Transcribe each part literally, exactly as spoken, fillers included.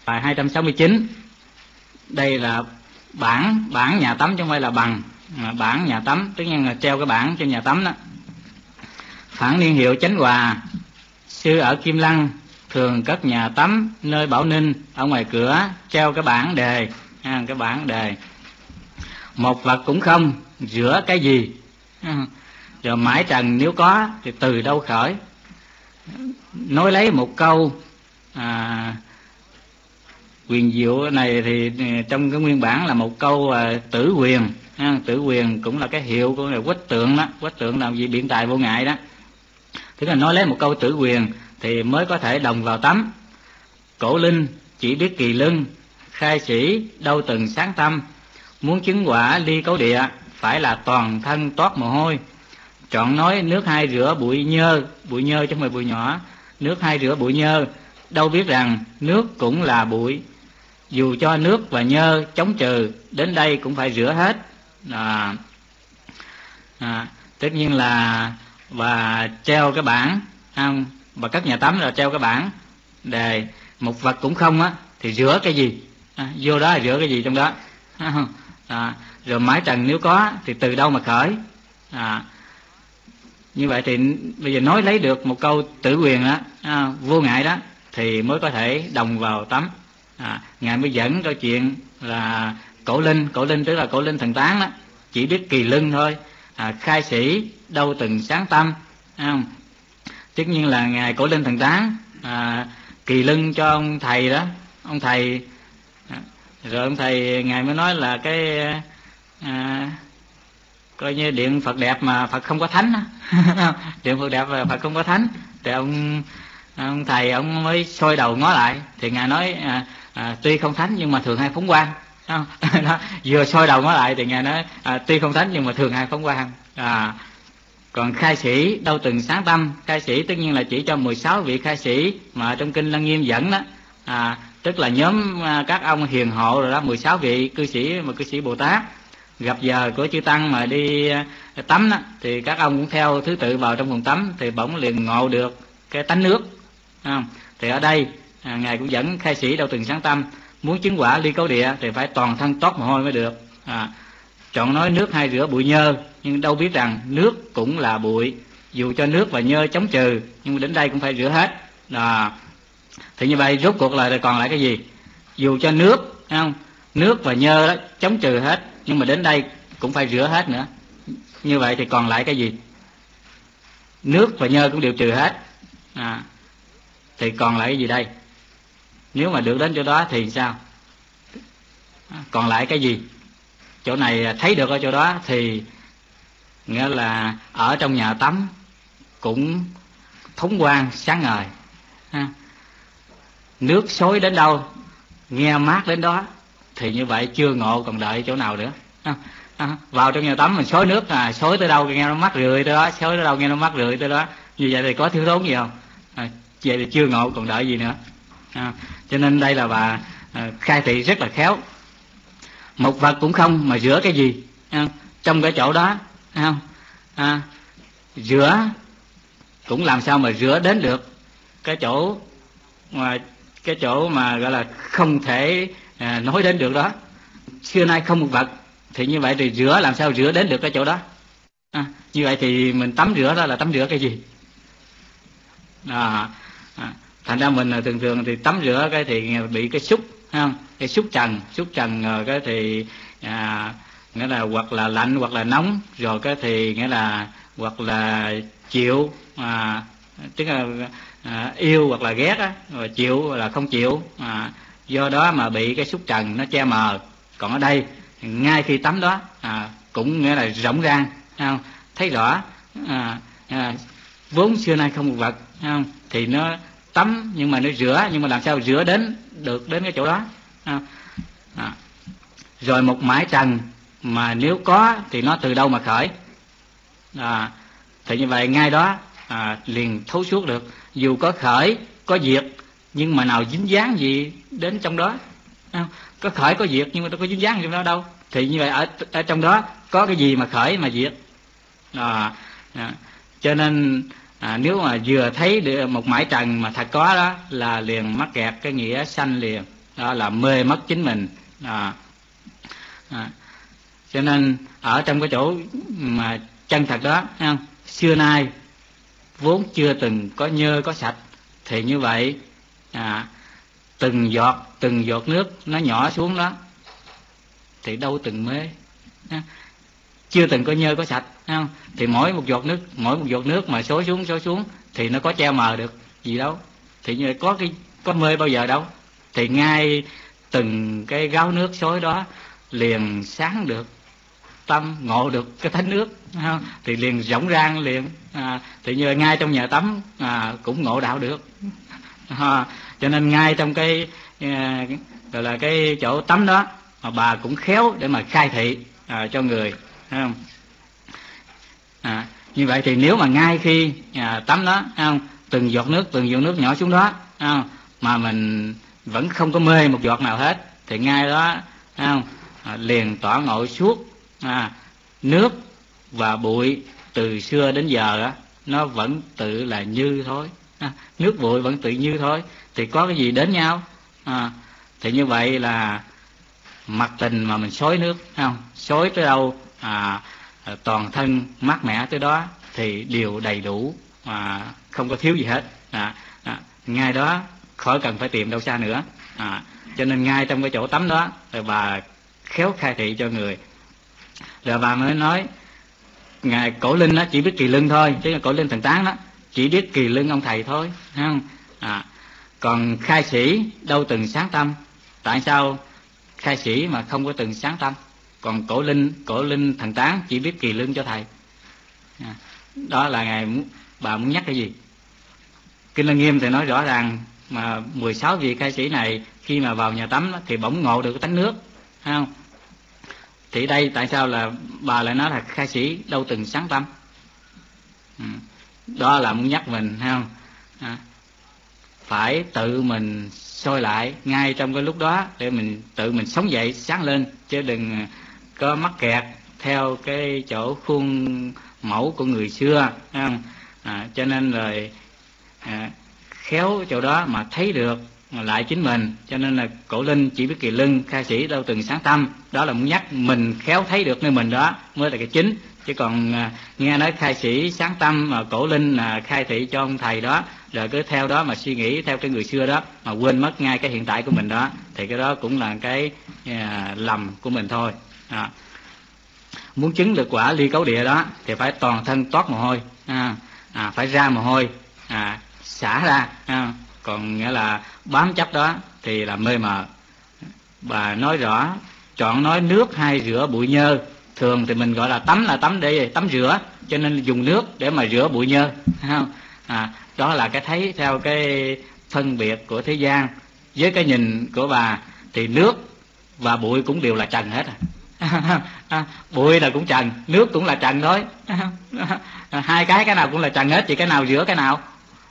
Bài hai trăm sáu mươi chín. Đây là bảng bảng nhà tắm chứ không phải là bằng. À, bảng nhà tắm tất nhiên là treo cái bảng trên nhà tắm đó. Phản niên hiệu Chánh Hòa, xưa ở Kim Lăng, thường cất nhà tắm nơi Bảo Ninh, ở ngoài cửa treo cái bảng đề, à, cái bảng đề một vật cũng không, rửa cái gì, à, rồi mãi trần nếu có thì từ đâu khởi. Nói lấy một câu à, quyền diệu này thì trong cái nguyên bản là một câu à, tử quyền, à, tử quyền cũng là cái hiệu của người quách tượng đó. Quách tượng làm gì biện tài vô ngại đó. Tức là nói lấy một câu tử quyền thì mới có thể đồng vào tắm. Cổ linh chỉ biết kỳ lưng, khai sĩ đâu từng sáng tâm. Muốn chứng quả ly cấu địa, phải là toàn thân toát mồ hôi. Chọn nói nước hai rửa bụi nhơ, bụi nhơ chứ không phải bụi nhỏ. Nước hai rửa bụi nhơ, đâu biết rằng nước cũng là bụi. Dù cho nước và nhơ chống trừ, đến đây cũng phải rửa hết. À, à, tất nhiên là và treo cái bảng, không? Và cất nhà tắm rồi treo cái bảng đề một vật cũng không á thì rửa cái gì, à, vô đó là rửa cái gì trong đó. À, rồi mái trần nếu có thì từ đâu mà khởi. À, như vậy thì bây giờ nói lấy được một câu tử quyền đó, à, vô ngại đó thì mới có thể đồng vào tắm. À, ngài mới dẫn câu chuyện là cổ linh, cổ linh tức là cổ linh thần tán đó, chỉ biết kỳ lưng thôi. À, khai sĩ đâu từng sáng tâm, không? Tất nhiên là ngài cổ linh thần tán à, kỳ lưng cho ông thầy đó, ông thầy à, rồi ông thầy ngài mới nói là cái à, coi như điện Phật đẹp mà Phật không có thánh đó. Điện Phật đẹp mà Phật không có thánh thì ông ông thầy ông mới soi đầu ngó lại thì ngài nói à, à, tuy không thánh nhưng mà thường hay phóng quang. Đó, vừa soi đầu ngó lại thì ngài nói à, tuy không thánh nhưng mà thường hay phóng quang. À, còn khai sĩ đâu từng sáng tâm, khai sĩ tất nhiên là chỉ cho mười sáu vị khai sĩ mà trong kinh Lăng Nghiêm dẫn đó, à, tức là nhóm à, các ông hiền hộ rồi đó, mười sáu vị cư sĩ mà cư sĩ Bồ Tát gặp giờ của chư tăng mà đi à, tắm đó thì các ông cũng theo thứ tự vào trong phòng tắm thì bỗng liền ngộ được cái tánh nước. À, thì ở đây à, ngài cũng dẫn khai sĩ đâu từng sáng tâm, muốn chứng quả ly cấu địa thì phải toàn thân toát mồ hôi mới được. À, chọn nói nước hai rửa bụi nhơ, nhưng đâu biết rằng nước cũng là bụi. Dù cho nước và nhơ chống trừ, nhưng đến đây cũng phải rửa hết. À, thì như vậy rốt cuộc là còn lại cái gì? Dù cho nước, không? Nước và nhơ đó chống trừ hết, nhưng mà đến đây cũng phải rửa hết nữa. Như vậy thì còn lại cái gì? Nước và nhơ cũng đều trừ hết. À, thì còn lại cái gì đây? Nếu mà được đến chỗ đó thì sao? Còn lại cái gì? Chỗ này thấy được ở chỗ đó thì nghĩa là ở trong nhà tắm cũng thống quang sáng ngời. Ha. Nước xối đến đâu, nghe mát đến đó, thì như vậy chưa ngộ còn đợi chỗ nào nữa. Ha. Ha. Vào trong nhà tắm mình xối nước, à, xối tới đâu nghe nó mát rượi tới đó, xối tới đâu nghe nó mát rượi tới đó. Như vậy thì có thiếu thốn gì không? À, vậy thì chưa ngộ còn đợi gì nữa. À, cho nên đây là bà à, khai thị rất là khéo. Một vật cũng không mà rửa cái gì, à, trong cái chỗ đó, không? À, rửa cũng làm sao mà rửa đến được cái chỗ mà cái chỗ mà gọi là không thể à, nói đến được đó. Xưa nay không một vật thì như vậy thì rửa làm sao rửa đến được cái chỗ đó. À, như vậy thì mình tắm rửa đó là tắm rửa cái gì? À, à, thành ra mình thường thường thì tắm rửa cái thì bị cái xúc, không? Cái xúc trần, xúc trần rồi cái thì à, nghĩa là hoặc là lạnh hoặc là nóng, rồi cái thì nghĩa là hoặc là chịu, à, tức là à, yêu hoặc là ghét á, rồi chịu là không chịu, à, do đó mà bị cái xúc trần nó che mờ. Còn ở đây ngay khi tắm đó à, cũng nghĩa là rộng ràng, không? Thấy rõ, à, à, vốn xưa nay không một vật, không? Thì nó tắm nhưng mà nó rửa, nhưng mà làm sao rửa đến được đến cái chỗ đó. À, à. Rồi một mãi trần mà nếu có thì nó từ đâu mà khởi. À, thì như vậy ngay đó à, liền thấu suốt được. Dù có khởi có diệt nhưng mà nào dính dáng gì đến trong đó. À, có khởi có diệt nhưng mà đâu có dính dáng trong đó đâu. Thì như vậy ở, ở trong đó có cái gì mà khởi mà diệt. À, à, cho nên à, nếu mà vừa thấy được một mãi trần mà thật có đó là liền mắc kẹt cái nghĩa sanh liền. đó là mê mất chính mình. À, à, cho nên ở trong cái chỗ mà chân thật đó, thấy không? Xưa nay vốn chưa từng có nhơ có sạch, thì như vậy à, từng giọt từng giọt nước nó nhỏ xuống đó thì đâu từng mê. Chưa từng có nhơ có sạch, thấy không? Thì mỗi một giọt nước mỗi một giọt nước mà xối xuống xối xuống thì nó có che mờ được gì đâu, thì như có cái có mê bao giờ đâu. Thì ngay từng cái gáo nước xối đó liền sáng được tâm, ngộ được cái thánh nước, không? Thì liền rỗng rang liền. À, thì như ngay trong nhà tắm à, cũng ngộ đạo được. À, cho nên ngay trong cái à, gọi là cái chỗ tắm đó mà bà cũng khéo để mà khai thị à, cho người, thấy không? À, như vậy thì nếu mà ngay khi à, tắm đó, thấy không? Từng giọt nước từng giọt nước nhỏ xuống đó, thấy không? Mà mình vẫn không có mê một giọt nào hết, thì ngay đó, thấy không? À, liền tỏ ngộ suốt. À, nước và bụi từ xưa đến giờ đó, nó vẫn tự là như thôi. À, nước bụi vẫn tự như thôi, thì có cái gì đến nhau. À, thì như vậy là mặc tình mà mình xối nước, không? Xối tới đâu à, toàn thân mát mẻ tới đó, thì đều đầy đủ, à, không có thiếu gì hết. À, à, ngay đó khỏi cần phải tìm đâu xa nữa. À, cho nên ngay trong cái chỗ tắm đó rồi bà khéo khai thị cho người. Rồi bà mới nói ngài Cổ Linh đó chỉ biết Kỳ Lân thôi, chứ là Cổ Linh Thần Tán đó chỉ biết Kỳ Lân ông thầy thôi, thấy không? À, còn khai sĩ đâu từng sáng tâm. Tại sao khai sĩ mà không có từng sáng tâm? Còn Cổ Linh Cổ Linh Thần Tán chỉ biết Kỳ Lân cho thầy. À, đó là ngài bà muốn nhắc cái gì? Kinh Lăng Nghiêm thì nói rõ ràng mà mười sáu vị khai sĩ này khi mà vào nhà tắm đó, thì bỗng ngộ được cái tánh nước, thấy không? Thì đây tại sao là bà lại nói là khai sĩ đâu từng sáng tâm? Ừ. Đó là muốn nhắc mình, thấy không? À, phải tự mình soi lại ngay trong cái lúc đó để mình tự mình sống dậy sáng lên, chứ đừng có mắc kẹt theo cái chỗ khuôn mẫu của người xưa, thấy không? À, cho nên rồi à, khéo chỗ đó mà thấy được lại chính mình. Cho nên là Cổ Linh chỉ biết Kỳ Lân, khai sĩ đâu từng sáng tâm. Đó là muốn nhắc mình khéo thấy được nơi mình đó mới là cái chính. Chứ còn à, nghe nói khai sĩ sáng tâm mà Cổ Linh là khai thị cho ông thầy đó, rồi cứ theo đó mà suy nghĩ theo cái người xưa đó mà quên mất ngay cái hiện tại của mình đó, thì cái đó cũng là cái à, lầm của mình thôi. À, muốn chứng được quả ly cấu địa đó thì phải toàn thân toát mồ hôi, à, à, phải ra mồ hôi, à, xả ra, à, còn nghĩa là bám chấp đó thì là mê mờ. Bà nói rõ chọn nói nước hay rửa bụi nhơ. Thường thì mình gọi là tắm là tắm để tắm rửa, cho nên dùng nước để mà rửa bụi nhơ, không? À, đó là cái thấy theo cái phân biệt của thế gian. Với cái nhìn của bà thì nước và bụi cũng đều là trần hết. À. À, bụi là cũng trần, nước cũng là trần thôi. À, hai cái cái nào cũng là trần hết, chỉ cái nào rửa cái nào.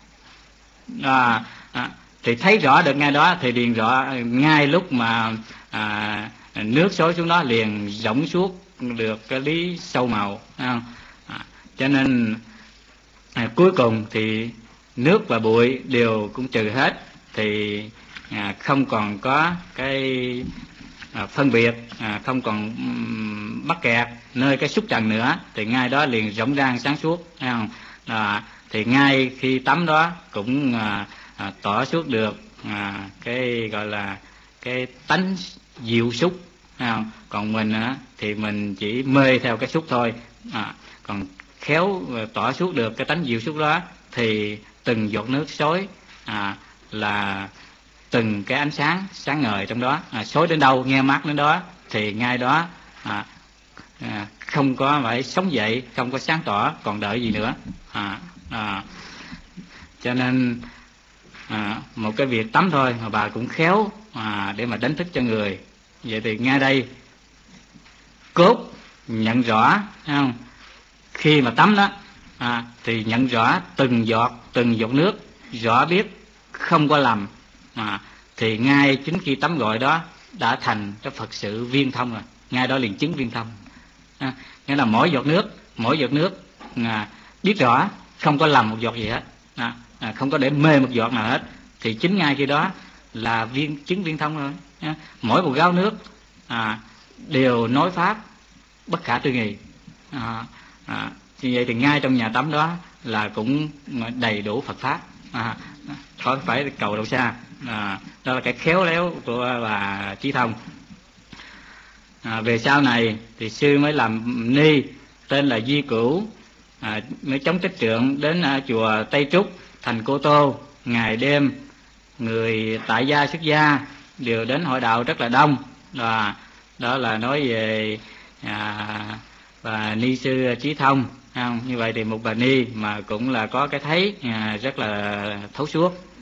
À, à, thì thấy rõ được ngay đó thì liền rõ ngay lúc mà à, nước xối xuống đó liền rỗng suốt được cái lý sâu màu. À, cho nên à, cuối cùng thì nước và bụi đều cũng trừ hết, thì à, không còn có cái à, phân biệt, à, không còn um, mắc kẹt nơi cái xúc trần nữa, thì ngay đó liền rỗng rang sáng suốt. À, thì ngay khi tắm đó cũng à, à, tỏ suốt được à, cái gọi là cái tánh diệu xúc. À, còn mình á, thì mình chỉ mê theo cái xúc thôi. À, còn khéo tỏ suốt được cái tánh diệu xúc đó thì từng giọt nước xối à, là từng cái ánh sáng sáng ngời trong đó, à, xối đến đâu nghe mát đến đó, thì ngay đó à, à, không có phải sống dậy, không có sáng tỏ còn đợi gì nữa. À, à, cho nên à, một cái việc tắm thôi mà bà cũng khéo à, để mà đánh thức cho người. Vậy thì ngay đây cốt nhận rõ, thấy không? Khi mà tắm đó à, thì nhận rõ từng giọt từng giọt nước, rõ biết không có lầm, à, thì ngay chính khi tắm gội đó đã thành cái Phật sự viên thông rồi, ngay đó liền chứng viên thông. À, nghĩa là mỗi giọt nước mỗi giọt nước à, biết rõ không có lầm một giọt gì hết, à, à, không có để mê một giọt nào hết, thì chính ngay khi đó là viên chứng viên thông rồi. Mỗi một gáo nước à, đều nói pháp bất khả tư nghị. À, à, như vậy thì ngay trong nhà tắm đó là cũng đầy đủ Phật pháp, à, khỏi phải cầu đâu xa. À, đó là cái khéo léo của bà Chí Thông. À, về sau này thì sư mới làm ni tên là Di Cửu, à, mới chống tích trượng đến à, chùa Tây Trúc thành Cô Tô. Ngày đêm người tại gia xuất gia đều đến hội đạo rất là đông. Và đó là nói về à, và ni sư Chí Thông. Không? Như vậy thì một bà ni mà cũng là có cái thấy à, rất là thấu suốt.